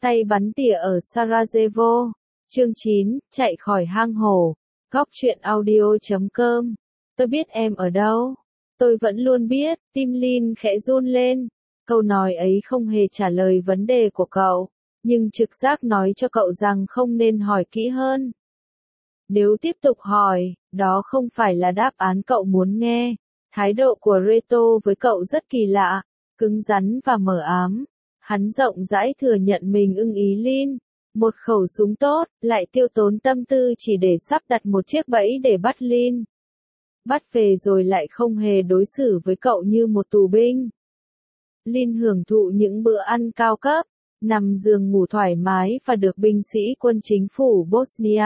Tay bắn tỉa ở Sarajevo. Chương 9, chạy khỏi hang hổ. Góc truyện audio.com. Tôi biết em ở đâu. Tôi vẫn luôn biết, tim Lin khẽ run lên. Câu nói ấy không hề trả lời vấn đề của cậu, nhưng trực giác nói cho cậu rằng không nên hỏi kỹ hơn. Nếu tiếp tục hỏi, đó không phải là đáp án cậu muốn nghe. Thái độ của Reto với cậu rất kỳ lạ, cứng rắn và mờ ám. Hắn rộng rãi thừa nhận mình ưng ý Lin. Một khẩu súng tốt, lại tiêu tốn tâm tư chỉ để sắp đặt một chiếc bẫy để bắt Lin. Bắt về rồi lại không hề đối xử với cậu như một tù binh. Lin hưởng thụ những bữa ăn cao cấp, nằm giường ngủ thoải mái và được binh sĩ quân chính phủ Bosnia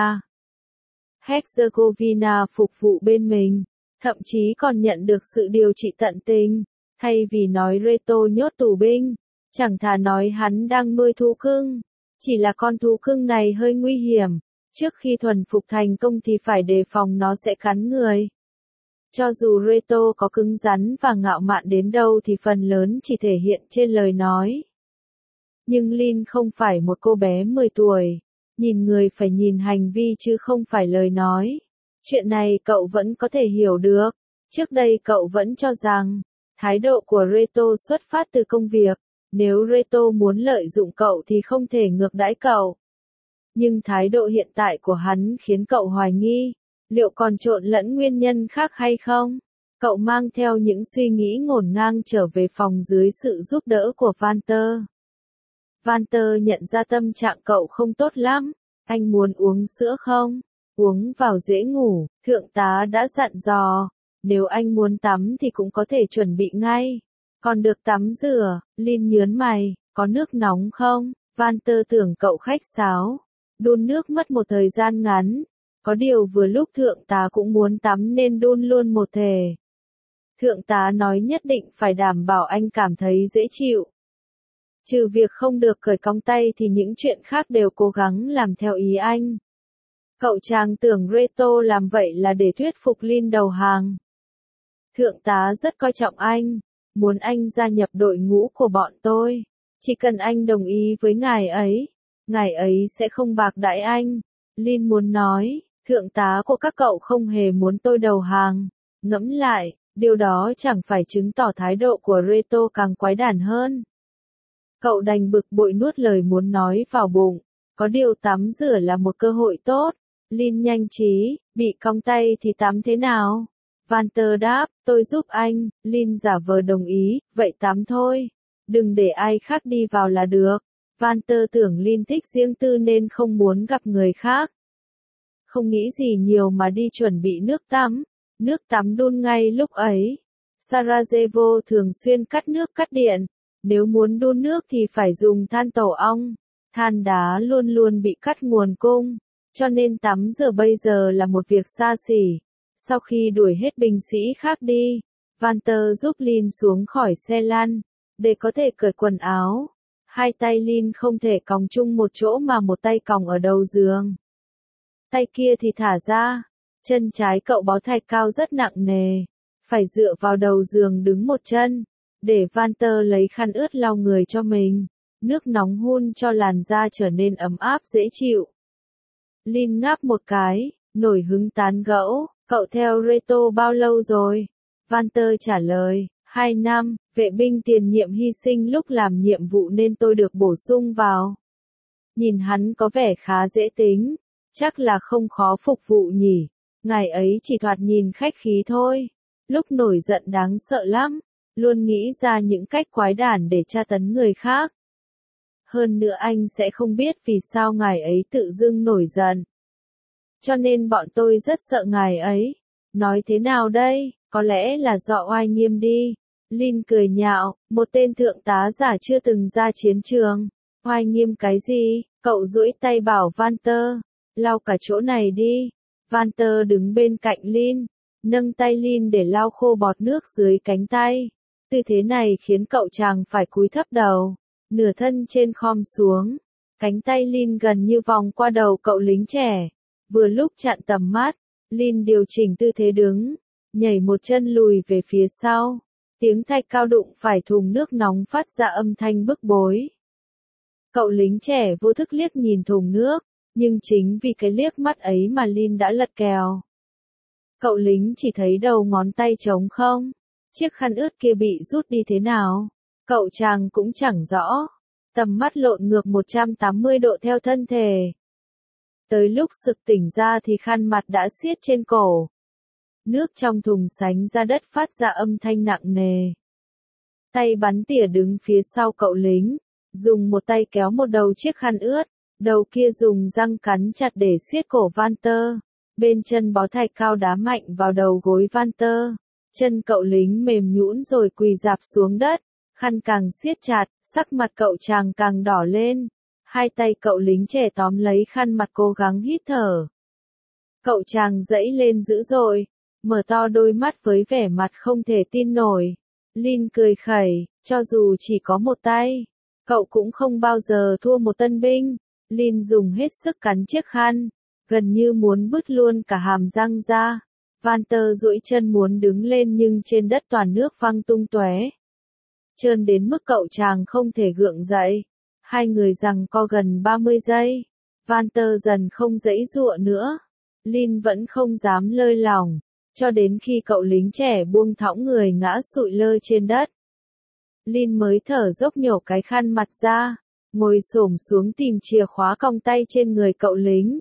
Herzegovina phục vụ bên mình, thậm chí còn nhận được sự điều trị tận tình. Thay vì nói Reto nhốt tù binh, chẳng thà nói hắn đang nuôi thú cưng. Chỉ là con thú cưng này hơi nguy hiểm, trước khi thuần phục thành công thì phải đề phòng nó sẽ cắn người. Cho dù Reto có cứng rắn và ngạo mạn đến đâu thì phần lớn chỉ thể hiện trên lời nói. Nhưng Lin không phải một cô bé 10 tuổi. Nhìn người phải nhìn hành vi chứ không phải lời nói. Chuyện này cậu vẫn có thể hiểu được. Trước đây cậu vẫn cho rằng, thái độ của Reto xuất phát từ công việc. Nếu Reto muốn lợi dụng cậu thì không thể ngược đãi cậu. Nhưng thái độ hiện tại của hắn khiến cậu hoài nghi. Liệu còn trộn lẫn nguyên nhân khác hay không? Cậu mang theo những suy nghĩ ngổn ngang trở về phòng dưới sự giúp đỡ của Walter. Walter nhận ra tâm trạng cậu không tốt lắm. Anh muốn uống sữa không? Uống vào dễ ngủ, thượng tá đã dặn dò. Nếu anh muốn tắm thì cũng có thể chuẩn bị ngay. Còn được tắm rửa, Lin nhớn mày, có nước nóng không? Walter tưởng cậu khách sáo. Đun nước mất một thời gian ngắn. Có điều vừa lúc thượng tá cũng muốn tắm nên đun luôn một thể. Thượng tá nói nhất định phải đảm bảo anh cảm thấy dễ chịu. Trừ việc không được cởi cong tay thì những chuyện khác đều cố gắng làm theo ý anh. Cậu chàng tưởng Reto làm vậy là để thuyết phục Lin đầu hàng. Thượng tá rất coi trọng anh, muốn anh gia nhập đội ngũ của bọn tôi. Chỉ cần anh đồng ý với ngài ấy sẽ không bạc đãi anh. Lin muốn nói, thượng tá của các cậu không hề muốn tôi đầu hàng. Ngẫm lại, điều đó chẳng phải chứng tỏ thái độ của Reto càng quái đản hơn. Cậu đành bực bội nuốt lời muốn nói vào bụng. Có điều tắm rửa là một cơ hội tốt. Lin nhanh trí, bị cong tay thì tắm thế nào? Walter đáp, tôi giúp anh. Lin giả vờ đồng ý, vậy tắm thôi. Đừng để ai khác đi vào là được. Walter tưởng Lin thích riêng tư nên không muốn gặp người khác. Không nghĩ gì nhiều mà đi chuẩn bị nước tắm. Nước tắm đun ngay lúc ấy. Sarajevo thường xuyên cắt nước cắt điện. Nếu muốn đun nước thì phải dùng than tổ ong. Than đá luôn luôn bị cắt nguồn cung, cho nên tắm rửa bây giờ là một việc xa xỉ. Sau khi đuổi hết binh sĩ khác đi, Walter giúp Lin xuống khỏi xe lăn, để có thể cởi quần áo. Hai tay Lin không thể còng chung một chỗ mà một tay còng ở đầu giường. Tay kia thì thả ra, chân trái cậu bó thạch cao rất nặng nề, phải dựa vào đầu giường đứng một chân. Để Walter lấy khăn ướt lau người cho mình. Nước nóng hun cho làn da trở nên ấm áp dễ chịu. Lin ngáp một cái, nổi hứng tán gẫu, cậu theo Reto bao lâu rồi? Walter trả lời, 2 năm, vệ binh tiền nhiệm hy sinh lúc làm nhiệm vụ nên tôi được bổ sung vào. Nhìn hắn có vẻ khá dễ tính, chắc là không khó phục vụ nhỉ. Ngài ấy chỉ thoạt nhìn khách khí thôi, lúc nổi giận đáng sợ lắm. Luôn nghĩ ra những cách quái đản để tra tấn người khác. Hơn nữa anh sẽ không biết vì sao ngài ấy tự dưng nổi giận. Cho nên bọn tôi rất sợ ngài ấy. Nói thế nào đây, có lẽ là do oai nghiêm đi. Lin cười nhạo, một tên thượng tá giả chưa từng ra chiến trường. Oai nghiêm cái gì, cậu duỗi tay bảo Walter, lau cả chỗ này đi. Walter đứng bên cạnh Lin, nâng tay Lin để lau khô bọt nước dưới cánh tay. Tư thế này khiến cậu chàng phải cúi thấp đầu, nửa thân trên khom xuống. Cánh tay Lin gần như vòng qua đầu cậu lính trẻ. Vừa lúc chặn tầm mắt, Lin điều chỉnh tư thế đứng, nhảy một chân lùi về phía sau. Tiếng thạch cao đụng phải thùng nước nóng phát ra âm thanh bức bối. Cậu lính trẻ vô thức liếc nhìn thùng nước, nhưng chính vì cái liếc mắt ấy mà Lin đã lật kèo. Cậu lính chỉ thấy đầu ngón tay trống không, chiếc khăn ướt kia bị rút đi thế nào, cậu chàng cũng chẳng rõ. Tầm mắt lộn ngược 180 độ theo thân thể. Tới lúc sực tỉnh ra thì khăn mặt đã siết trên cổ. Nước trong thùng sánh ra đất phát ra âm thanh nặng nề. Tay bắn tỉa đứng phía sau cậu lính, dùng một tay kéo một đầu chiếc khăn ướt, đầu kia dùng răng cắn chặt để siết cổ Walter. Bên chân bó thạch cao đá mạnh vào đầu gối Walter. Chân cậu lính mềm nhũn rồi quỳ rạp xuống đất, khăn càng siết chặt, sắc mặt cậu chàng càng đỏ lên. Hai tay cậu lính trẻ tóm lấy khăn mặt cố gắng hít thở. Cậu chàng giãy lên dữ dội, mở to đôi mắt với vẻ mặt không thể tin nổi. Lin cười khẩy, cho dù chỉ có một tay, cậu cũng không bao giờ thua một tân binh. Lin dùng hết sức cắn chiếc khăn, gần như muốn bứt luôn cả hàm răng ra. Walter duỗi chân muốn đứng lên nhưng trên đất toàn nước văng tung tóe. Trơn đến mức cậu chàng không thể gượng dậy. Hai người giằng co gần 30 giây. Walter dần không giãy giụa nữa. Lin vẫn không dám lơi lỏng, cho đến khi cậu lính trẻ buông thõng người ngã sụi lơ trên đất. Lin mới thở dốc nhổ cái khăn mặt ra, ngồi xổm xuống tìm chìa khóa còng tay trên người cậu lính.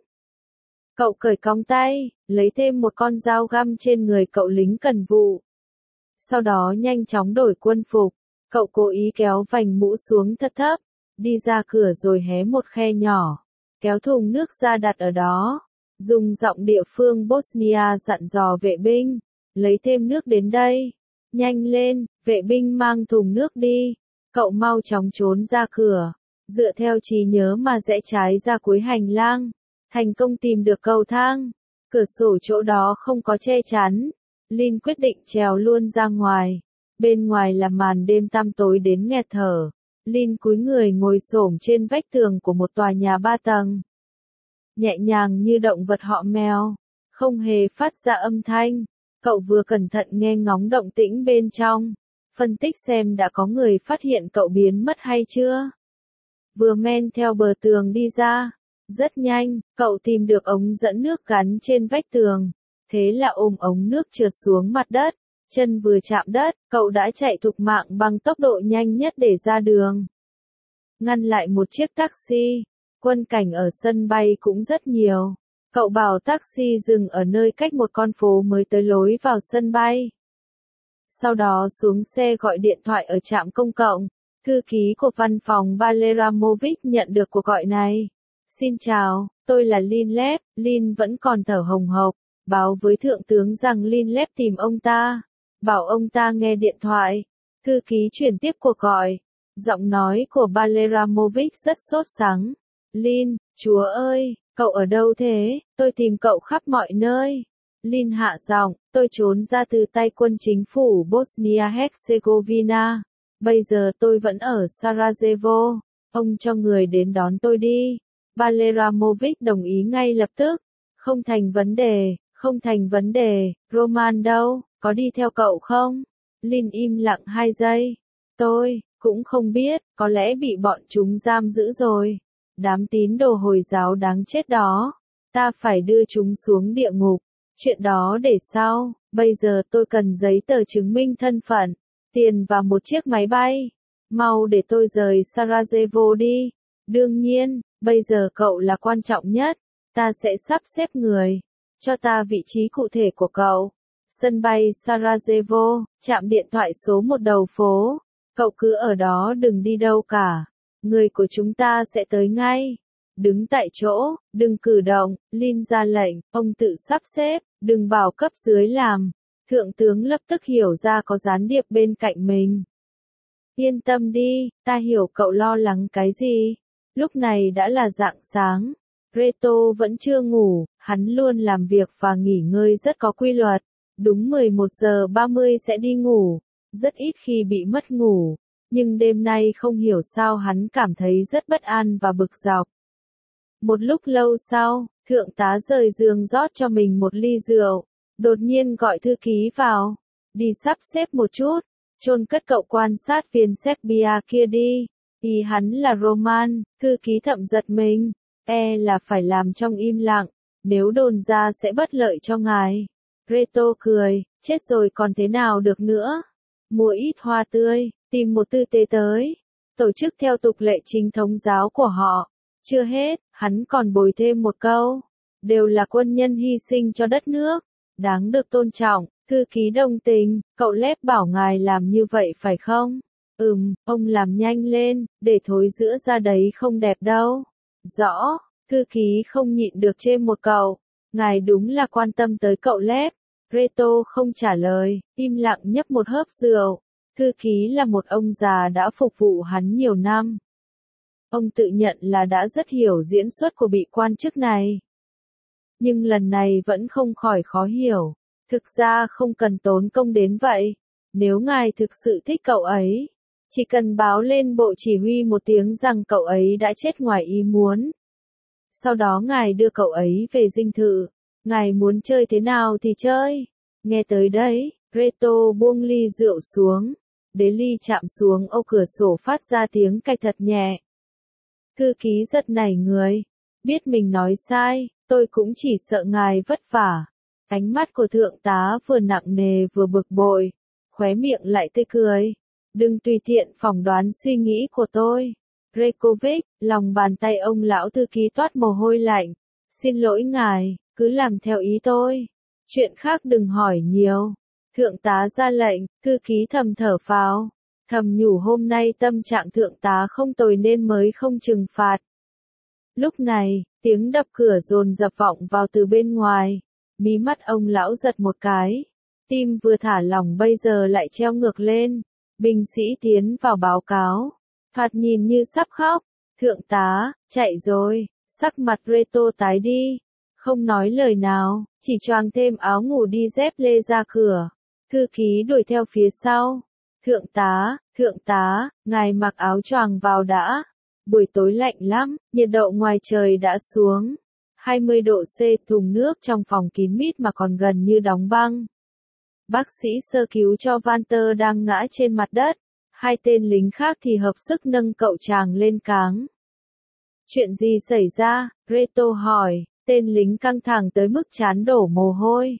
Cậu cởi còng tay, lấy thêm một con dao găm trên người cậu lính cần vụ. Sau đó nhanh chóng đổi quân phục, cậu cố ý kéo vành mũ xuống thật thấp, đi ra cửa rồi hé một khe nhỏ, kéo thùng nước ra đặt ở đó. Dùng giọng địa phương Bosnia dặn dò vệ binh, lấy thêm nước đến đây. Nhanh lên, vệ binh mang thùng nước đi. Cậu mau chóng trốn ra cửa, dựa theo trí nhớ mà rẽ trái ra cuối hành lang, thành công tìm được cầu thang. Cửa sổ chỗ đó không có che chắn. Lin quyết định trèo luôn ra ngoài. Bên ngoài là màn đêm tăm tối đến nghẹt thở. Lin cúi người ngồi xổm trên vách tường của một tòa nhà 3 tầng. Nhẹ nhàng như động vật họ mèo, không hề phát ra âm thanh. Cậu vừa cẩn thận nghe ngóng động tĩnh bên trong, phân tích xem đã có người phát hiện cậu biến mất hay chưa. Vừa men theo bờ tường đi ra, rất nhanh, cậu tìm được ống dẫn nước gắn trên vách tường. Thế là ôm ống nước trượt xuống mặt đất, chân vừa chạm đất, cậu đã chạy thục mạng bằng tốc độ nhanh nhất để ra đường. Ngăn lại một chiếc taxi. Quân cảnh ở sân bay cũng rất nhiều. Cậu bảo taxi dừng ở nơi cách một con phố mới tới lối vào sân bay. Sau đó xuống xe gọi điện thoại ở trạm công cộng. Thư ký của văn phòng Baleramovic nhận được cuộc gọi này. Xin chào, tôi là Lin Lep. Lin vẫn còn thở hồng hộc, báo với thượng tướng rằng Lin Lep tìm ông ta. Bảo ông ta nghe điện thoại. Thư ký chuyển tiếp cuộc gọi. Giọng nói của Baleramovic rất sốt sắng. Lin, chúa ơi, cậu ở đâu thế? Tôi tìm cậu khắp mọi nơi. Lin hạ giọng, tôi trốn ra từ tay quân chính phủ Bosnia-Herzegovina. Bây giờ tôi vẫn ở Sarajevo. Ông cho người đến đón tôi đi. Baleramovic đồng ý ngay lập tức. Không thành vấn đề, không thành vấn đề. Roman đâu, có đi theo cậu không? Lin im lặng 2 giây. Tôi cũng không biết, có lẽ bị bọn chúng giam giữ rồi. Đám tín đồ Hồi giáo đáng chết đó. Ta phải đưa chúng xuống địa ngục. Chuyện đó để sau. Bây giờ tôi cần giấy tờ chứng minh thân phận, tiền và một chiếc máy bay. Mau để tôi rời Sarajevo đi. Đương nhiên, bây giờ cậu là quan trọng nhất. Ta sẽ sắp xếp người. Cho ta vị trí cụ thể của cậu. Sân bay Sarajevo, trạm điện thoại số 1 đầu phố. Cậu cứ ở đó đừng đi đâu cả. Người của chúng ta sẽ tới ngay. Đứng tại chỗ, đừng cử động. Lin ra lệnh, ông tự sắp xếp, đừng bảo cấp dưới làm. Thượng tướng lập tức hiểu ra có gián điệp bên cạnh mình. Yên tâm đi, ta hiểu cậu lo lắng cái gì. Lúc này đã là rạng sáng. Reto vẫn chưa ngủ, hắn luôn làm việc và nghỉ ngơi rất có quy luật. Đúng 11 giờ 30 sẽ đi ngủ. Rất ít khi bị mất ngủ. Nhưng đêm nay không hiểu sao hắn cảm thấy rất bất an và bực dọc. Một lúc lâu sau, thượng tá rời giường rót cho mình một ly rượu. Đột nhiên gọi thư ký vào. Đi sắp xếp một chút. Chôn cất cậu quan sát viên Serbia kia đi. Ý hắn là Roman, thư ký thậm giật mình, là phải làm trong im lặng, nếu đồn ra sẽ bất lợi cho ngài. Reto cười, chết rồi còn thế nào được nữa. Mua ít hoa tươi, tìm một tư tế tới, tổ chức theo tục lệ chính thống giáo của họ. Chưa hết, hắn còn bồi thêm một câu, đều là quân nhân hy sinh cho đất nước, đáng được tôn trọng. Thư ký đồng tình, cậu Lép bảo ngài làm như vậy phải không? Ông làm nhanh lên, để thối giữa ra đấy không đẹp đâu. Rõ, thư ký không nhịn được chêm một câu, ngài đúng là quan tâm tới cậu Lép. Reto không trả lời, im lặng nhấp một hớp rượu. Thư ký là một ông già đã phục vụ hắn nhiều năm. Ông tự nhận là đã rất hiểu diễn xuất của vị quan chức này. Nhưng lần này vẫn không khỏi khó hiểu. Thực ra không cần tốn công đến vậy. Nếu ngài thực sự thích cậu ấy, chỉ cần báo lên bộ chỉ huy một tiếng rằng cậu ấy đã chết ngoài ý muốn. Sau đó ngài đưa cậu ấy về dinh thự. Ngài muốn chơi thế nào thì chơi. Nghe tới đấy, Reto buông ly rượu xuống. Đế ly chạm xuống ô cửa sổ phát ra tiếng cạch thật nhẹ. Thư ký giật nảy người. Biết mình nói sai, tôi cũng chỉ sợ ngài vất vả. Ánh mắt của thượng tá vừa nặng nề vừa bực bội. Khóe miệng lại tươi cười. Đừng tùy tiện phỏng đoán suy nghĩ của tôi. Rekovic, lòng bàn tay ông lão thư ký toát mồ hôi lạnh. Xin lỗi ngài, cứ làm theo ý tôi. Chuyện khác đừng hỏi nhiều. Thượng tá ra lệnh, thư ký thầm thở phào. Thầm nhủ hôm nay tâm trạng thượng tá không tồi nên mới không trừng phạt. Lúc này, tiếng đập cửa dồn dập vọng vào từ bên ngoài. Mí mắt ông lão giật một cái. Tim vừa thả lỏng bây giờ lại treo ngược lên. Binh sĩ tiến vào báo cáo. Thoạt nhìn như sắp khóc. Thượng tá, chạy rồi. Sắc mặt Reto tái đi. Không nói lời nào, chỉ choàng thêm áo ngủ đi dép lê ra cửa. Thư ký đuổi theo phía sau. Thượng tá, ngài mặc áo choàng vào đã. Buổi tối lạnh lắm, nhiệt độ ngoài trời đã xuống 20 độ C, thùng nước trong phòng kín mít mà còn gần như đóng băng. Bác sĩ sơ cứu cho Walter đang ngã trên mặt đất, hai tên lính khác thì hợp sức nâng cậu chàng lên cáng. Chuyện gì xảy ra? Reto hỏi, tên lính căng thẳng tới mức trán đổ mồ hôi.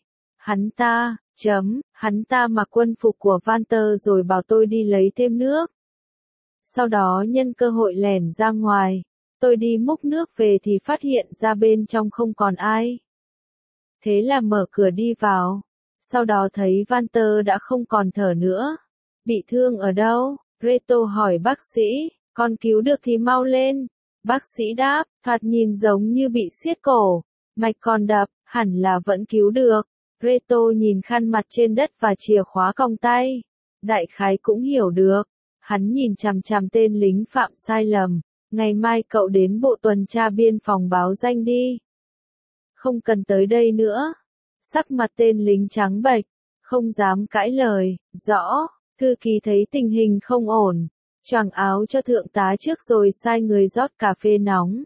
Hắn ta mặc quân phục của Walter rồi bảo tôi đi lấy thêm nước. Sau đó nhân cơ hội lẻn ra ngoài. Tôi đi múc nước về thì phát hiện ra bên trong không còn ai. Thế là mở cửa đi vào. Sau đó thấy Walter đã không còn thở nữa. Bị thương ở đâu? Reto hỏi bác sĩ. Con cứu được thì mau lên. Bác sĩ đáp, thoạt nhìn giống như bị siết cổ. Mạch còn đập, hẳn là vẫn cứu được. Reto nhìn khăn mặt trên đất và chìa khóa còng tay. Đại khái cũng hiểu được. Hắn nhìn chằm chằm tên lính phạm sai lầm. Ngày mai cậu đến bộ tuần tra biên phòng báo danh đi. Không cần tới đây nữa. Sắc mặt tên lính trắng bệch. Không dám cãi lời. Rõ, thư ký thấy tình hình không ổn. Choàng áo cho thượng tá trước rồi sai người rót cà phê nóng.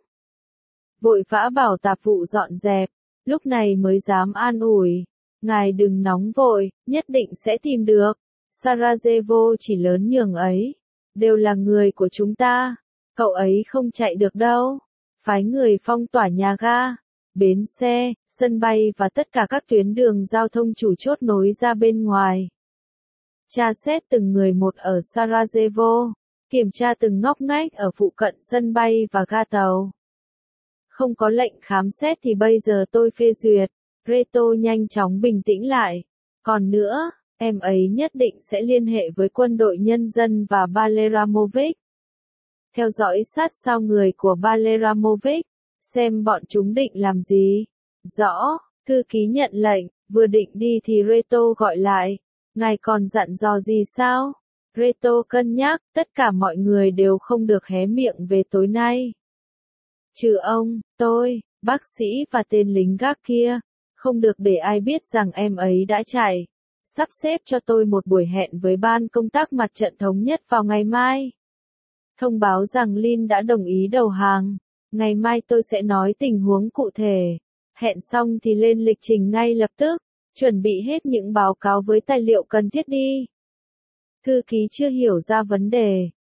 Vội vã bảo tạp vụ dọn dẹp. Lúc này mới dám an ủi. Ngài đừng nóng vội, nhất định sẽ tìm được. Sarajevo chỉ lớn nhường ấy. Đều là người của chúng ta. Cậu ấy không chạy được đâu. Phái người phong tỏa nhà ga, bến xe, sân bay và tất cả các tuyến đường giao thông chủ chốt nối ra bên ngoài. Tra xét từng người một ở Sarajevo. Kiểm tra từng ngóc ngách ở phụ cận sân bay và ga tàu. Không có lệnh khám xét thì bây giờ tôi phê duyệt. Reto nhanh chóng bình tĩnh lại. Còn nữa, em ấy nhất định sẽ liên hệ với quân đội nhân dân và Baleramovic. Theo dõi sát sao người của Baleramovic, xem bọn chúng định làm gì. Rõ, thư ký nhận lệnh, vừa định đi thì Reto gọi lại. Ngài còn dặn dò gì sao? Reto cân nhắc, tất cả mọi người đều không được hé miệng về tối nay. Trừ ông, tôi, bác sĩ và tên lính gác kia, không được để ai biết rằng em ấy đã chạy. Sắp xếp cho tôi một buổi hẹn với ban công tác mặt trận thống nhất vào ngày mai. Thông báo rằng Lin đã đồng ý đầu hàng. Ngày mai tôi sẽ nói tình huống cụ thể. Hẹn xong thì lên lịch trình ngay lập tức. Chuẩn bị hết những báo cáo với tài liệu cần thiết đi. Thư ký chưa hiểu ra vấn đề.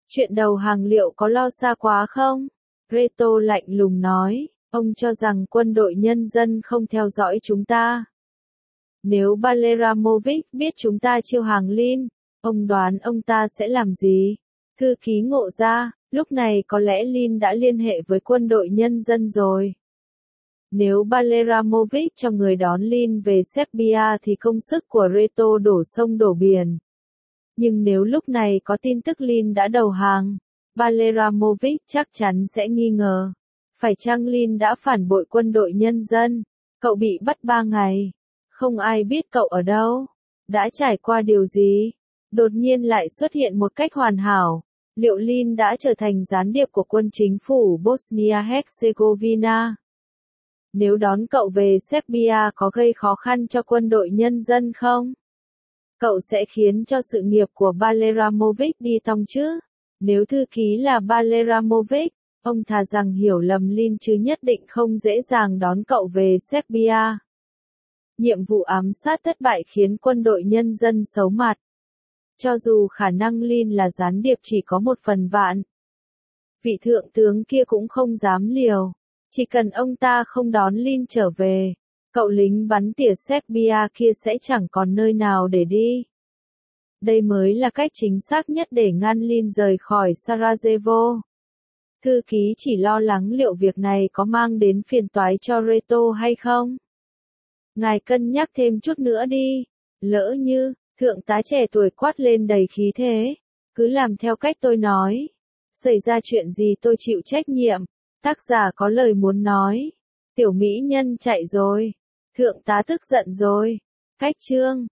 Chuyện đầu hàng liệu có lo xa quá không? Reto lạnh lùng nói, ông cho rằng quân đội nhân dân không theo dõi chúng ta. Nếu Baleramovic biết chúng ta chiêu hàng Lin, ông đoán ông ta sẽ làm gì? Thư ký ngộ ra, lúc này có lẽ Lin đã liên hệ với quân đội nhân dân rồi. Nếu Baleramovic cho người đón Lin về Serbia thì công sức của Reto đổ sông đổ biển. Nhưng nếu lúc này có tin tức Lin đã đầu hàng, Baleramovic chắc chắn sẽ nghi ngờ. Phải chăng Lin đã phản bội quân đội nhân dân? Cậu bị bắt 3 ngày. Không ai biết cậu ở đâu. Đã trải qua điều gì? Đột nhiên lại xuất hiện một cách hoàn hảo. Liệu Lin đã trở thành gián điệp của quân chính phủ Bosnia-Herzegovina? Nếu đón cậu về Serbia có gây khó khăn cho quân đội nhân dân không? Cậu sẽ khiến cho sự nghiệp của Baleramovic đi tong chứ? Nếu thư ký là Baleramovic, ông thà rằng hiểu lầm Lin chứ nhất định không dễ dàng đón cậu về Serbia. Nhiệm vụ ám sát thất bại khiến quân đội nhân dân xấu mặt. Cho dù khả năng Lin là gián điệp chỉ có 1/1000. Vị thượng tướng kia cũng không dám liều. Chỉ cần ông ta không đón Lin trở về, cậu lính bắn tỉa Serbia kia sẽ chẳng còn nơi nào để đi. Đây mới là cách chính xác nhất để ngăn Lin rời khỏi Sarajevo. Thư ký chỉ lo lắng liệu việc này có mang đến phiền toái cho Reto hay không. Ngài cân nhắc thêm chút nữa đi. Lỡ như, thượng tá trẻ tuổi quát lên đầy khí thế. Cứ làm theo cách tôi nói. Xảy ra chuyện gì tôi chịu trách nhiệm. Tác giả có lời muốn nói. Tiểu mỹ nhân chạy rồi. Thượng tá tức giận rồi. Cách chương.